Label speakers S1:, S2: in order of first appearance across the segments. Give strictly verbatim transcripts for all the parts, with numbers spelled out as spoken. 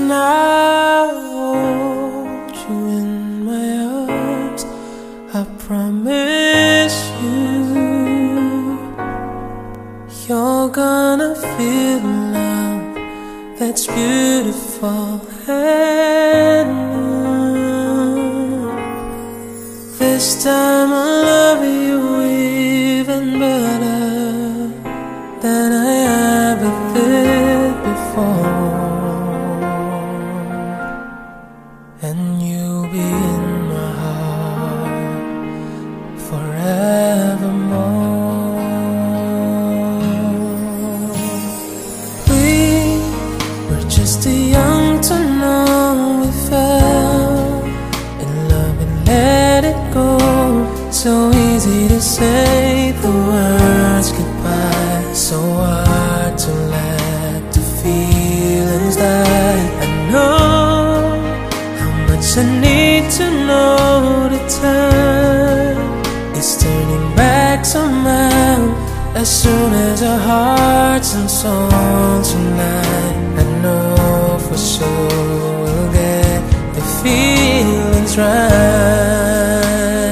S1: I hold you in my arms, I promise you, you're gonna feel love that's beautiful and new. This time I'll love you even better than I ever did before, and you'll be in my heart forevermore. We were just too young to know we fell in love and let it go. So easy to say the words goodbye, so hard to let the feelings die. I know how much I need to know the time is turning back somehow. As soon as our hearts and souls unite, I know for sure we'll get the feelings right.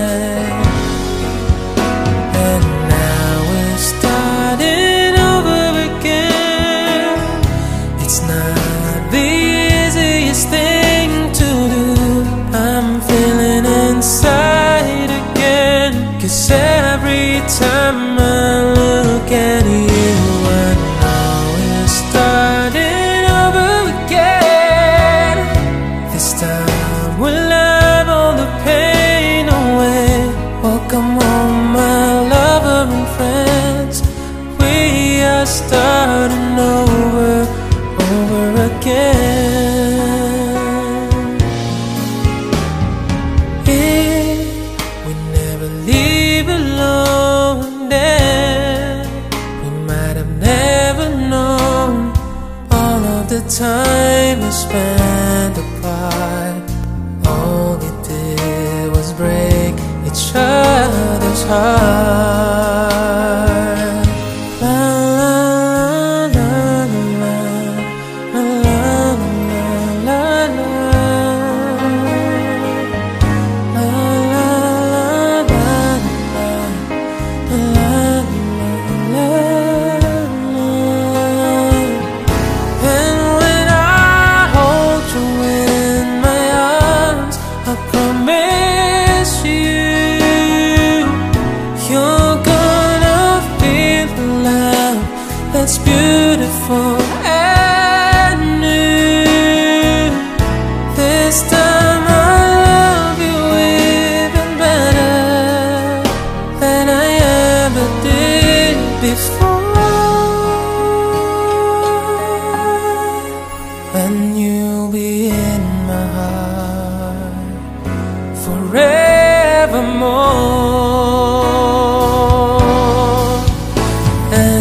S1: And now we're starting over again. It's not the easiest thing to do. I'm feeling inside again, 'cause every time I look at you, I know we're starting over again. This time we'll have all the pain away. Welcome home, my lover and friends. We are starting over, over again. If we never leave alone, then we might have never known all of the time we spent apart. All we did was break each other's heart. La la la la la la la la la. That's beautiful and new. This time I'll love you even better than I ever did before, and you'll be in my heart forevermore. And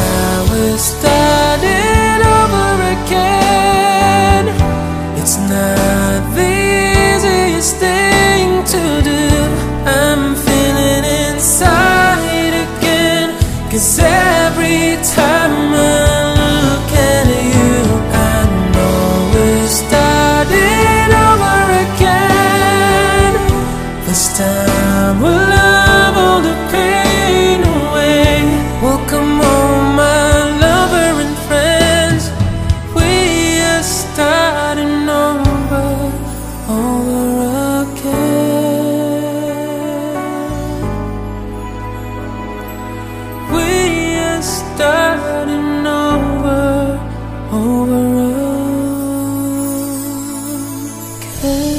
S1: starting over again. It's not the easiest thing to do. I'm feeling inside again, 'cause every time I look at you, I know we're starting over again. This time we'll love all the pain away. Welcome home, my starting over, over again. We are starting over, over again.